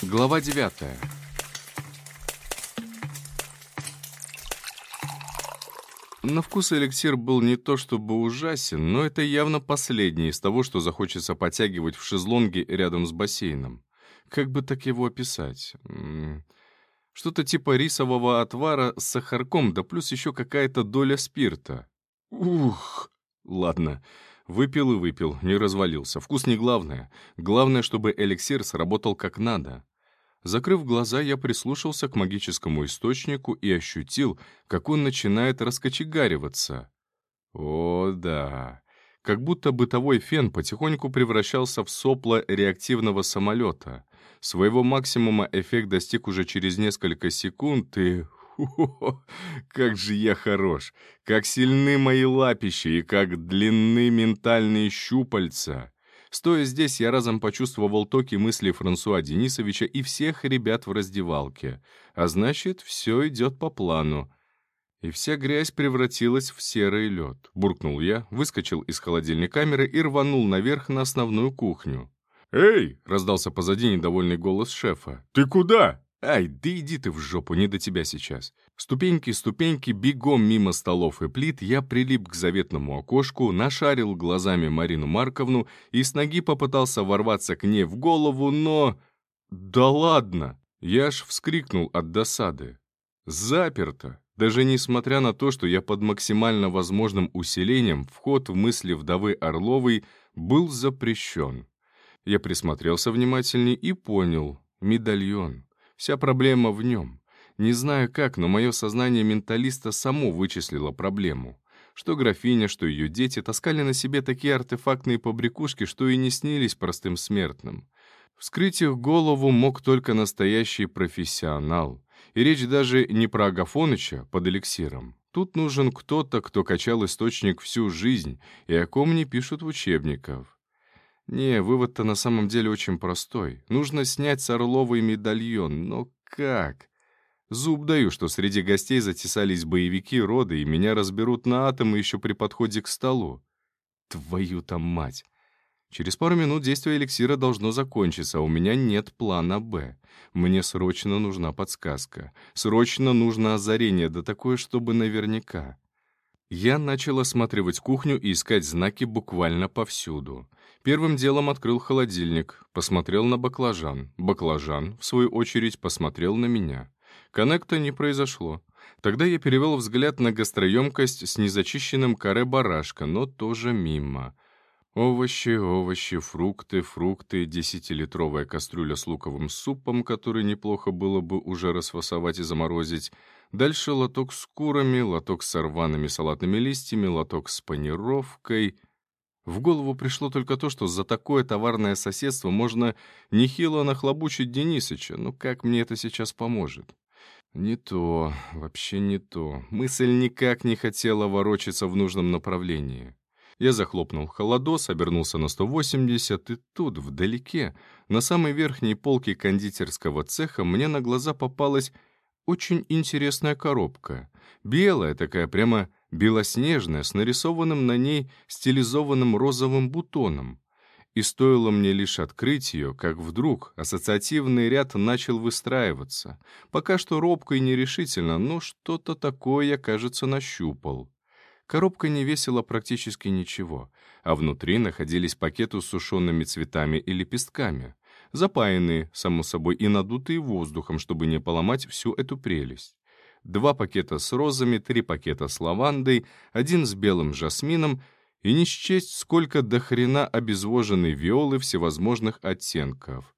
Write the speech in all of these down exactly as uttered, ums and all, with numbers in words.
Глава девятая. На вкус эликсир был не то чтобы ужасен, но это явно последнее из того, что захочется потягивать в шезлонге рядом с бассейном. Как бы так его описать? М, Что-то типа рисового отвара с сахарком, да плюс еще какая-то доля спирта. Ух! Ладно, выпил и выпил, не развалился. Вкус не главное. Главное, чтобы эликсир сработал как надо. Закрыв глаза, я прислушался к магическому источнику и ощутил, как он начинает раскочегариваться. О, да. Как будто бытовой фен потихоньку превращался в сопло реактивного самолета. Своего максимума эффект достиг уже через несколько секунд, и... Хо-хо-хо, как же я хорош! Как сильны мои лапища и как длинны ментальные щупальца! Стоя здесь, я разом почувствовал токи мыслей Франсуа Денисовича и всех ребят в раздевалке. А значит, все идет по плану. И вся грязь превратилась в серый лед. Буркнул я, выскочил из холодильной камеры и рванул наверх на основную кухню. «Эй!» — раздался позади недовольный голос шефа. «Ты куда?» «Ай, да иди ты в жопу, не до тебя сейчас». Ступеньки, ступеньки, бегом мимо столов и плит, я прилип к заветному окошку, нашарил глазами Марину Марковну и с ноги попытался ворваться к ней в голову, но... Да ладно! Я аж вскрикнул от досады. Заперто! Даже несмотря на то, что я под максимально возможным усилением, вход в мысли вдовы Орловой был запрещен. Я присмотрелся внимательнее и понял — медальон. Вся проблема в нем. Не знаю как, но мое сознание менталиста само вычислило проблему. Что графиня, что ее дети таскали на себе такие артефактные побрякушки, что и не снились простым смертным. Вскрыть их голову мог только настоящий профессионал. И речь даже не про Агафоныча под эликсиром. Тут нужен кто-то, кто качал источник всю жизнь, и о ком не пишут в учебниках. Не, вывод-то на самом деле очень простой. Нужно снять с Орловой медальон, но как? Зуб даю, что среди гостей затесались боевики рода, и меня разберут на атомы еще при подходе к столу. Твою-то мать! Через пару минут действие эликсира должно закончиться, а у меня нет плана «Б». Мне срочно нужна подсказка. Срочно нужно озарение, да такое, чтобы наверняка. Я начал осматривать кухню и искать знаки буквально повсюду. Первым делом открыл холодильник, посмотрел на баклажан. Баклажан, в свою очередь, посмотрел на меня. Коннекта не произошло. Тогда я перевел взгляд на гастроемкость с незачищенным каре барашка, но тоже мимо. Овощи, овощи, фрукты, фрукты, десятилитровая кастрюля с луковым супом, который неплохо было бы уже расфасовать и заморозить. Дальше лоток с курами, лоток с рваными салатными листьями, лоток с панировкой. В голову пришло только то, что за такое товарное соседство можно нехило нахлобучить Денисыча. Ну как мне это сейчас поможет? Не то, вообще не то. Мысль никак не хотела ворочаться в нужном направлении. Я захлопнул холодос, обернулся на сто восемьдесят, и тут, вдалеке, на самой верхней полке кондитерского цеха, мне на глаза попалась очень интересная коробка. Белая такая, прямо белоснежная, с нарисованным на ней стилизованным розовым бутоном. И стоило мне лишь открыть ее, как вдруг ассоциативный ряд начал выстраиваться. Пока что робко и нерешительно, но что-то такое я, кажется, нащупал. Коробка не весила практически ничего, а внутри находились пакеты с сушеными цветами и лепестками, запаянные, само собой, и надутые воздухом, чтобы не поломать всю эту прелесть. Два пакета с розами, три пакета с лавандой, один с белым жасмином и не счесть, сколько до хрена обезвоженной виолы всевозможных оттенков.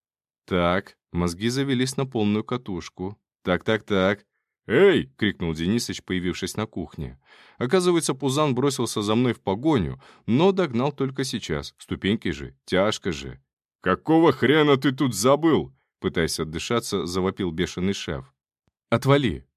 Так, мозги завелись на полную катушку. Так-так-так. «Эй!» — крикнул Денисыч, появившись на кухне. Оказывается, Пузан бросился за мной в погоню, но догнал только сейчас. Ступеньки же, тяжко же. «Какого хрена ты тут забыл?» — пытаясь отдышаться, завопил бешеный шеф. «Отвали!»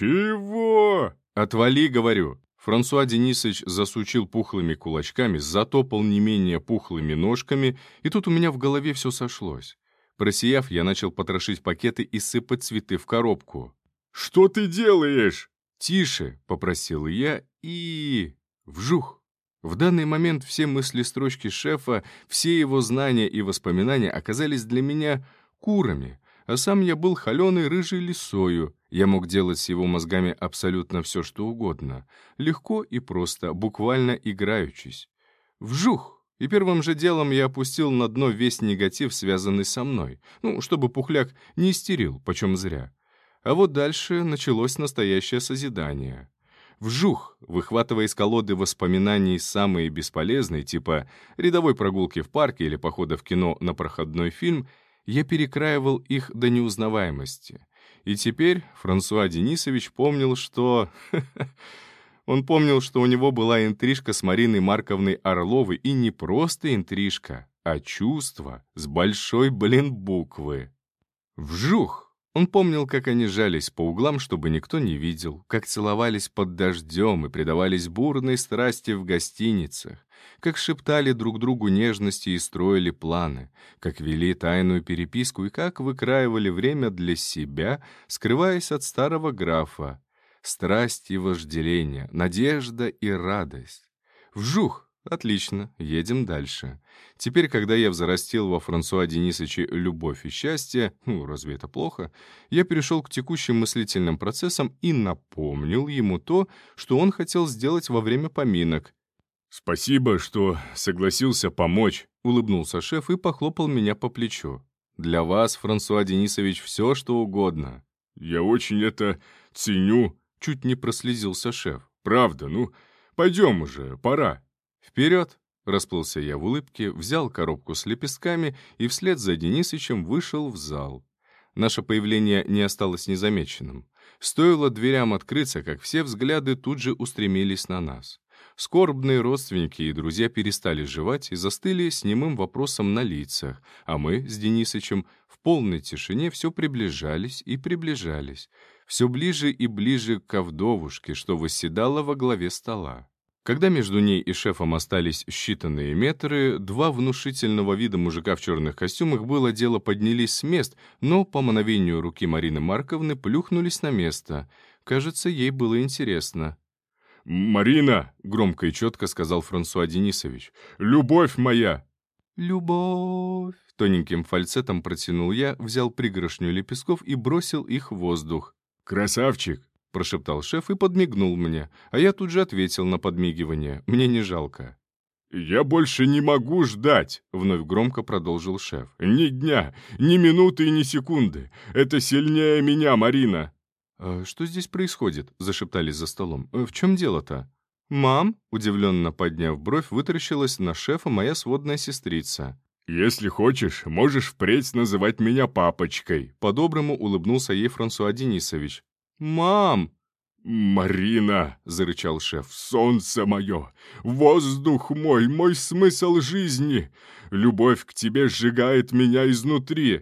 «Чего?» «Отвали, говорю!» Франсуа Денисович засучил пухлыми кулачками, затопал не менее пухлыми ножками, и тут у меня в голове все сошлось. Просияв, я начал потрошить пакеты и сыпать цветы в коробку. «Что ты делаешь?» «Тише!» — попросил я, и... вжух! В данный момент все мысли строчки шефа, все его знания и воспоминания оказались для меня курами, а сам я был холеной рыжей лисою. Я мог делать с его мозгами абсолютно все, что угодно. Легко и просто, буквально играючись. Вжух! И первым же делом я опустил на дно весь негатив, связанный со мной. Ну, чтобы пухляк не истерил, почем зря. А вот дальше началось настоящее созидание. Вжух, выхватывая из колоды воспоминаний самые бесполезные, типа рядовой прогулки в парке или похода в кино на проходной фильм, я перекраивал их до неузнаваемости. И теперь Франсуа Денисович помнил, что... Он помнил, что у него была интрижка с Мариной Марковной Орловой, и не просто интрижка, а чувство с большой, блин, буквы. Вжух! Он помнил, как они жались по углам, чтобы никто не видел, как целовались под дождем и предавались бурной страсти в гостиницах, как шептали друг другу нежности и строили планы, как вели тайную переписку и как выкраивали время для себя, скрываясь от старого графа. Страсть и вожделение, надежда и радость. Вжух! Отлично, едем дальше. Теперь, когда я взрастил во Франсуа Денисовиче любовь и счастье, ну, разве это плохо, я перешел к текущим мыслительным процессам и напомнил ему то, что он хотел сделать во время поминок. «Спасибо, что согласился помочь», — улыбнулся шеф и похлопал меня по плечу. «Для вас, Франсуа Денисович, все, что угодно». «Я очень это ценю», — чуть не прослезился шеф. «Правда, ну, пойдем уже, пора». «Вперед!» — расплылся я в улыбке, взял коробку с лепестками и вслед за Денисычем вышел в зал. Наше появление не осталось незамеченным. Стоило дверям открыться, как все взгляды тут же устремились на нас. Скорбные родственники и друзья перестали жевать и застыли с немым вопросом на лицах, а мы с Денисычем в полной тишине все приближались и приближались, все ближе и ближе к вдовушке, что восседала во главе стола. Когда между ней и шефом остались считанные метры, два внушительного вида мужика в черных костюмах было дело поднялись с мест, но по мановению руки Марины Марковны плюхнулись на место. Кажется, ей было интересно. «Марина!» — громко и четко сказал Франсуа Денисович. «Любовь моя!» «Любовь!» — тоненьким фальцетом протянул я, взял пригоршню лепестков и бросил их в воздух. «Красавчик!» — прошептал шеф и подмигнул мне, а я тут же ответил на подмигивание. Мне не жалко. «Я больше не могу ждать», — вновь громко продолжил шеф. «Ни дня, ни минуты и ни секунды. Это сильнее меня, Марина». «А что здесь происходит?» — зашептались за столом. «В чем дело-то?» «Мам?» — удивленно подняв бровь, вытаращилась на шефа моя сводная сестрица. «Если хочешь, можешь впредь называть меня папочкой», — по-доброму улыбнулся ей Франсуа Денисович. «Мам!» «Марина!» — зарычал шеф. «Солнце мое! Воздух мой! Мой смысл жизни! Любовь к тебе сжигает меня изнутри!»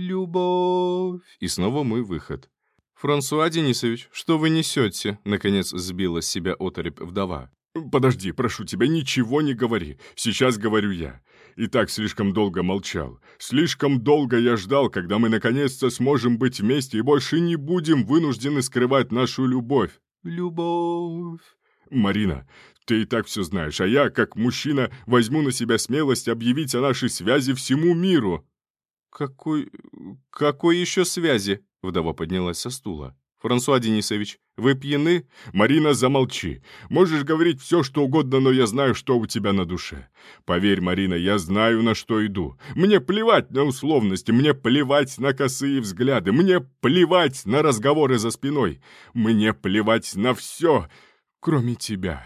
«Любовь!» И снова мой выход. «Франсуа Денисович, что вы несете?» — наконец сбила с себя оторопь вдова. «Подожди, прошу тебя, ничего не говори. Сейчас говорю я. И так слишком долго молчал. Слишком долго я ждал, когда мы наконец-то сможем быть вместе и больше не будем вынуждены скрывать нашу любовь». «Любовь...» «Марина, ты и так все знаешь, а я, как мужчина, возьму на себя смелость объявить о нашей связи всему миру». «Какой... какой еще связи?» — вдова поднялась со стула. «Франсуа Денисович, вы пьяны?» «Марина, замолчи. Можешь говорить все, что угодно, но я знаю, что у тебя на душе. Поверь, Марина, я знаю, на что иду. Мне плевать на условности, мне плевать на косые взгляды, мне плевать на разговоры за спиной, мне плевать на все, кроме тебя.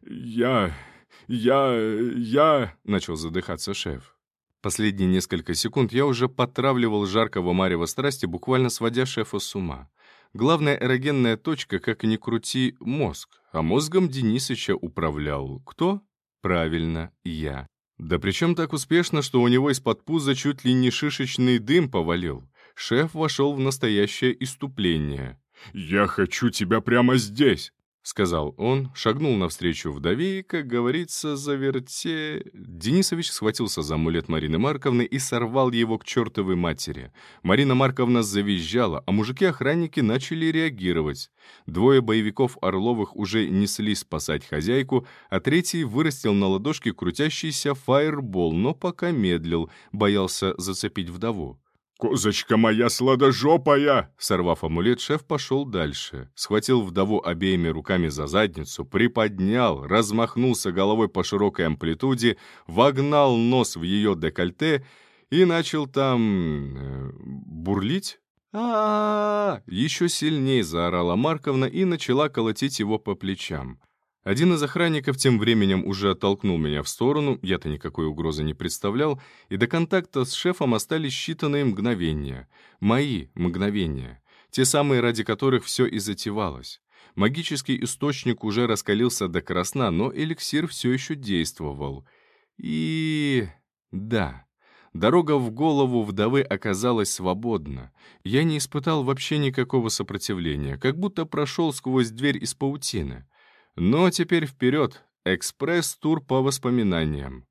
Я... я... я...» — начал задыхаться шеф. Последние несколько секунд я уже потравливал жаркого марева страсти, буквально сводя шефа с ума. Главная эрогенная точка, как ни крути, мозг. А мозгом Денисыча управлял кто? Правильно, я. Да причем так успешно, что у него из-под пуза чуть ли не шишечный дым повалил. Шеф вошел в настоящее исступление. «Я хочу тебя прямо здесь», — сказал он, шагнул навстречу вдове и, как говорится, заверте... Денисович схватился за амулет Марины Марковны и сорвал его к чертовой матери. Марина Марковна завизжала, а мужики-охранники начали реагировать. Двое боевиков Орловых уже несли спасать хозяйку, а третий вырастил на ладошке крутящийся фаербол, но пока медлил, боялся зацепить вдову. «Козочка моя сладожопая!» Сорвав амулет, шеф пошел дальше. Схватил вдову обеими руками за задницу, приподнял, размахнулся головой по широкой амплитуде, вогнал нос в ее декольте и начал там... Э, бурлить. А-а-а! Еще сильнее заорала Марковна и начала колотить его по плечам. Один из охранников тем временем уже оттолкнул меня в сторону, я-то никакой угрозы не представлял, и до контакта с шефом остались считанные мгновения. Мои мгновения. Те самые, ради которых все и затевалось. Магический источник уже раскалился до красна, но эликсир все еще действовал. И... да... Дорога в голову вдовы оказалась свободна. Я не испытал вообще никакого сопротивления, как будто прошел сквозь дверь из паутины. Но теперь вперед, экспресс-тур по воспоминаниям.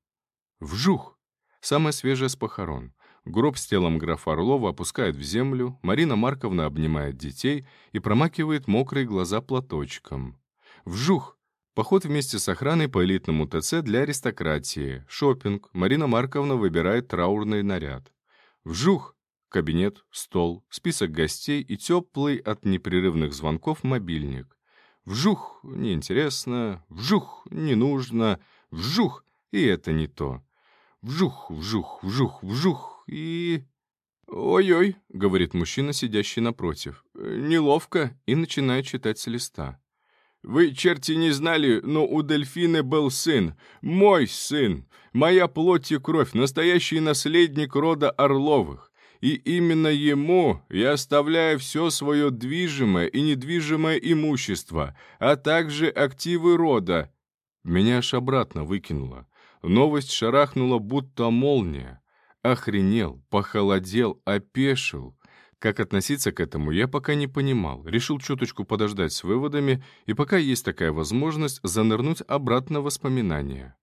Вжух! Самое свежее с похорон. Гроб с телом графа Орлова опускают в землю, Марина Марковна обнимает детей и промакивает мокрые глаза платочком. Вжух! Поход вместе с охраной по элитному ТЦ для аристократии. Шопинг. Марина Марковна выбирает траурный наряд. Вжух! Кабинет, стол, список гостей и теплый от непрерывных звонков мобильник. Вжух! Неинтересно. Вжух! Не нужно. Вжух! И это не то. Вжух, вжух, вжух, вжух и... «Ой-ой», — говорит мужчина, сидящий напротив. «Неловко», и начинает читать с листа. «Вы, черти, не знали, но у Дельфины был сын. Мой сын. Моя плоть и кровь, настоящий наследник рода Орловых. И именно ему я оставляю все свое движимое и недвижимое имущество, а также активы рода». Меня аж обратно выкинуло. Новость шарахнула, будто молния. Охренел, похолодел, опешил. Как относиться к этому, я пока не понимал. Решил чуточку подождать с выводами, и пока есть такая возможность, занырнуть обратно в воспоминания.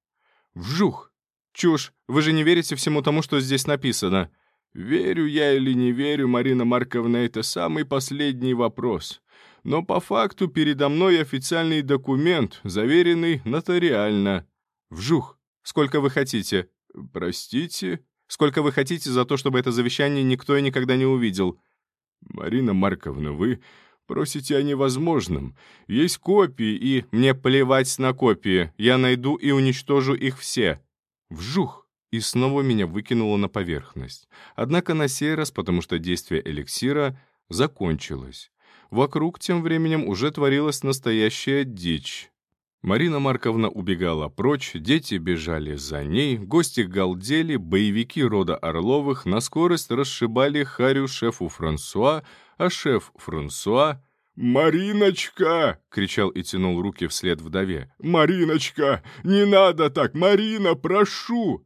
Вжух! Чушь! Вы же не верите всему тому, что здесь написано. Верю я или не верю, Марина Марковна, это самый последний вопрос. Но по факту передо мной официальный документ, заверенный нотариально. Вжух! Сколько вы хотите? Простите? Сколько вы хотите за то, чтобы это завещание никто и никогда не увидел? Марина Марковна, вы просите о невозможном. Есть копии, и... Мне плевать на копии. Я найду и уничтожу их все. Вжух! И снова меня выкинуло на поверхность. Однако на сей раз, потому что действие эликсира закончилось. Вокруг тем временем уже творилась настоящая дичь. Марина Марковна убегала прочь, дети бежали за ней, гости галдели, боевики рода Орловых на скорость расшибали харю шефу Франсуа, а шеф Франсуа... «Мариночка!» — кричал и тянул руки вслед вдове. «Мариночка! Не надо так! Марина, прошу!»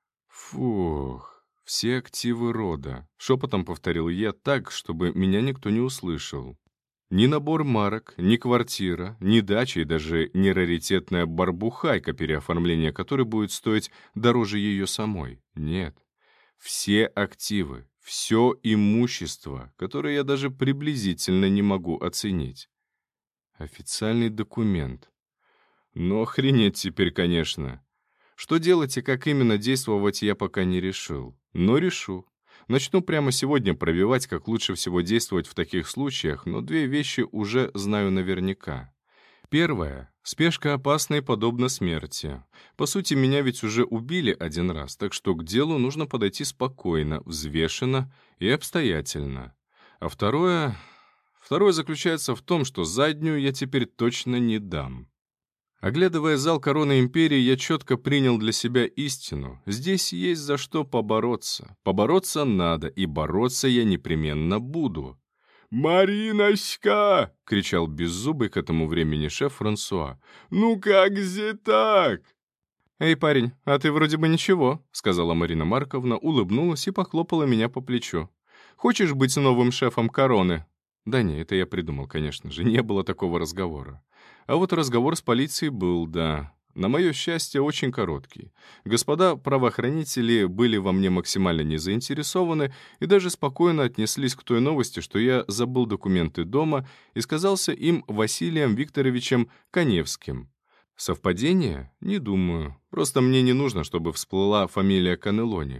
Фух, все активы рода. Шепотом повторил я так, чтобы меня никто не услышал. Ни набор марок, ни квартира, ни дача и даже не раритетная барбухайка, переоформление которой будет стоить дороже ее самой. Нет. Все активы, все имущество, которое я даже приблизительно не могу оценить. Официальный документ. Ну, охренеть теперь, конечно. Что делать и как именно действовать, я пока не решил. Но решу. Начну прямо сегодня пробивать, как лучше всего действовать в таких случаях, но две вещи уже знаю наверняка. Первое. Спешка опасна и подобна смерти. По сути, меня ведь уже убили один раз, так что к делу нужно подойти спокойно, взвешенно и обстоятельно. А второе... Второе заключается в том, что заднюю я теперь точно не дам. Оглядывая зал Короны Империи, я четко принял для себя истину. Здесь есть за что побороться. Побороться надо, и бороться я непременно буду. «Мариночка!» — кричал беззубый к этому времени шеф Франсуа. «Ну как же так?» «Эй, парень, а ты вроде бы ничего», — сказала Марина Марковна, улыбнулась и похлопала меня по плечу. «Хочешь быть новым шефом Короны?» Да не, это я придумал, конечно же, не было такого разговора. А вот разговор с полицией был, да. На мое счастье, очень короткий. Господа правоохранители были во мне максимально не заинтересованы и даже спокойно отнеслись к той новости, что я забыл документы дома и сказался им Василием Викторовичем Каневским. Совпадение? Не думаю. Просто мне не нужно, чтобы всплыла фамилия Канелони.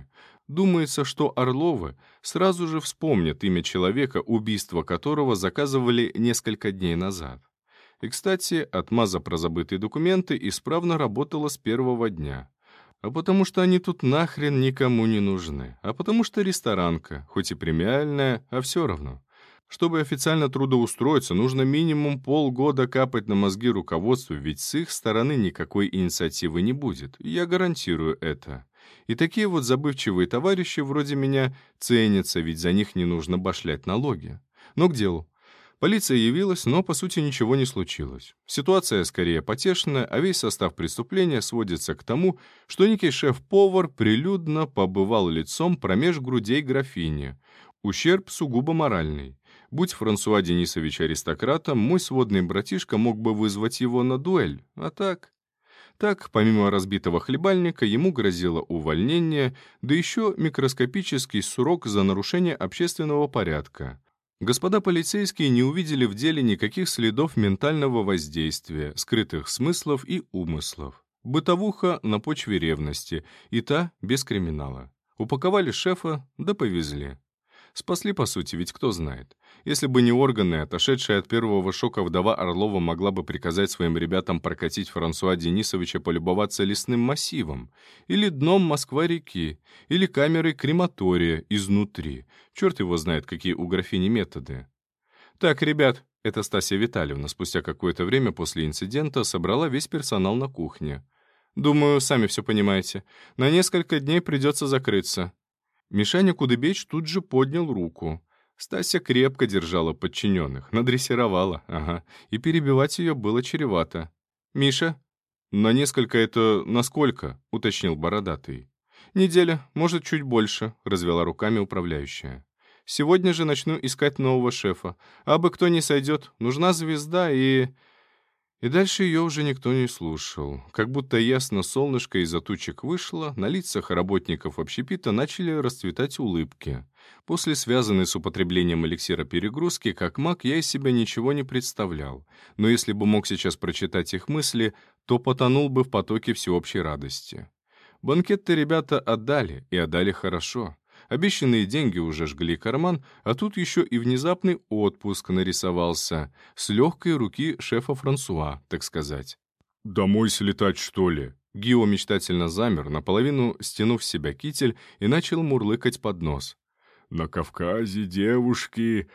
Думается, что Орловы сразу же вспомнят имя человека, убийство которого заказывали несколько дней назад. И, кстати, отмаза про забытые документы исправно работала с первого дня. А потому что они тут нахрен никому не нужны. А потому что ресторанка, хоть и премиальная, а все равно. Чтобы официально трудоустроиться, нужно минимум полгода капать на мозги руководству, ведь с их стороны никакой инициативы не будет. Я гарантирую это. И такие вот забывчивые товарищи вроде меня ценятся, ведь за них не нужно башлять налоги. Но к делу. Полиция явилась, но, по сути, ничего не случилось. Ситуация скорее потешная, а весь состав преступления сводится к тому, что некий шеф-повар прилюдно побывал лицом промеж грудей графини. Ущерб сугубо моральный. Будь Франсуа Денисович аристократом, мой сводный братишка мог бы вызвать его на дуэль, а так... Так, помимо разбитого хлебальника, ему грозило увольнение, да еще микроскопический срок за нарушение общественного порядка. Господа полицейские не увидели в деле никаких следов ментального воздействия, скрытых смыслов и умыслов. Бытовуха на почве ревности, и та без криминала. Упаковали шефа, да повезли. Спасли, по сути, ведь кто знает. Если бы не органы, отошедшая от первого шока вдова Орлова могла бы приказать своим ребятам прокатить Франсуа Денисовича полюбоваться лесным массивом, или дном Москва-реки, или камерой крематория изнутри. Черт его знает, какие у графини методы. Так, ребят, это Стасия Витальевна спустя какое-то время после инцидента собрала весь персонал на кухне. Думаю, сами все понимаете. На несколько дней придется закрыться. Мишаня Кудыбеч тут же поднял руку. Стася крепко держала подчиненных, надрессировала, ага, и перебивать ее было чревато. «Миша?» «На несколько это насколько?» — уточнил Бородатый. «Неделя, может, чуть больше», — развела руками управляющая. «Сегодня же начну искать нового шефа. Абы кто не сойдет, нужна звезда и...» И дальше ее уже никто не слушал. Как будто ясно солнышко из-за тучек вышло, на лицах работников общепита начали расцветать улыбки. После связанной с употреблением эликсира перегрузки, как маг, я из себя ничего не представлял. Но если бы мог сейчас прочитать их мысли, то потонул бы в потоке всеобщей радости. Банкет-то ребята отдали, и отдали хорошо. Обещанные деньги уже жгли карман, а тут еще и внезапный отпуск нарисовался, с легкой руки шефа Франсуа, так сказать. «Домой слетать, что ли?» Гио мечтательно замер, наполовину стянув с себя китель, и начал мурлыкать под нос. «На Кавказе девушки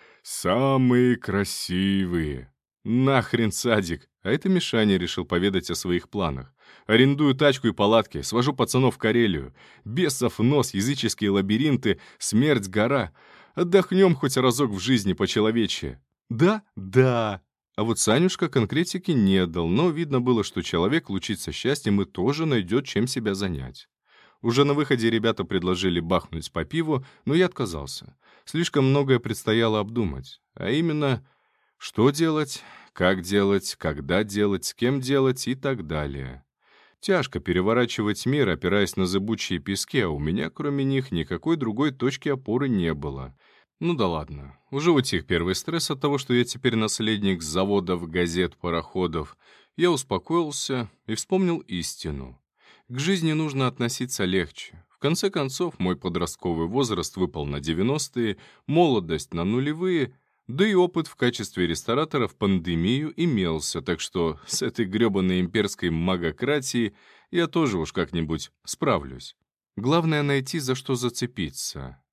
самые красивые». «Нахрен, садик!» А это Мишаня решил поведать о своих планах. «Арендую тачку и палатки, свожу пацанов в Карелию. Бесов нос, языческие лабиринты, смерть гора. Отдохнем хоть разок в жизни по-человечьи». «Да? Да!» А вот Санюшка конкретики не дал, но видно было, что человек лучится счастьем и тоже найдет, чем себя занять. Уже на выходе ребята предложили бахнуть по пиву, но я отказался. Слишком многое предстояло обдумать. А именно, что делать, как делать, когда делать, с кем делать и так далее. Тяжко переворачивать мир, опираясь на зыбучие пески, а у меня, кроме них, никакой другой точки опоры не было. Ну да ладно, уже утих первый стресс от того, что я теперь наследник заводов, газет, пароходов. Я успокоился и вспомнил истину. К жизни нужно относиться легче. В конце концов, мой подростковый возраст выпал на девяностые, молодость на нулевые, да и опыт в качестве ресторатора в пандемию имелся, так что с этой гребаной имперской магократией я тоже уж как-нибудь справлюсь. Главное — найти, за что зацепиться.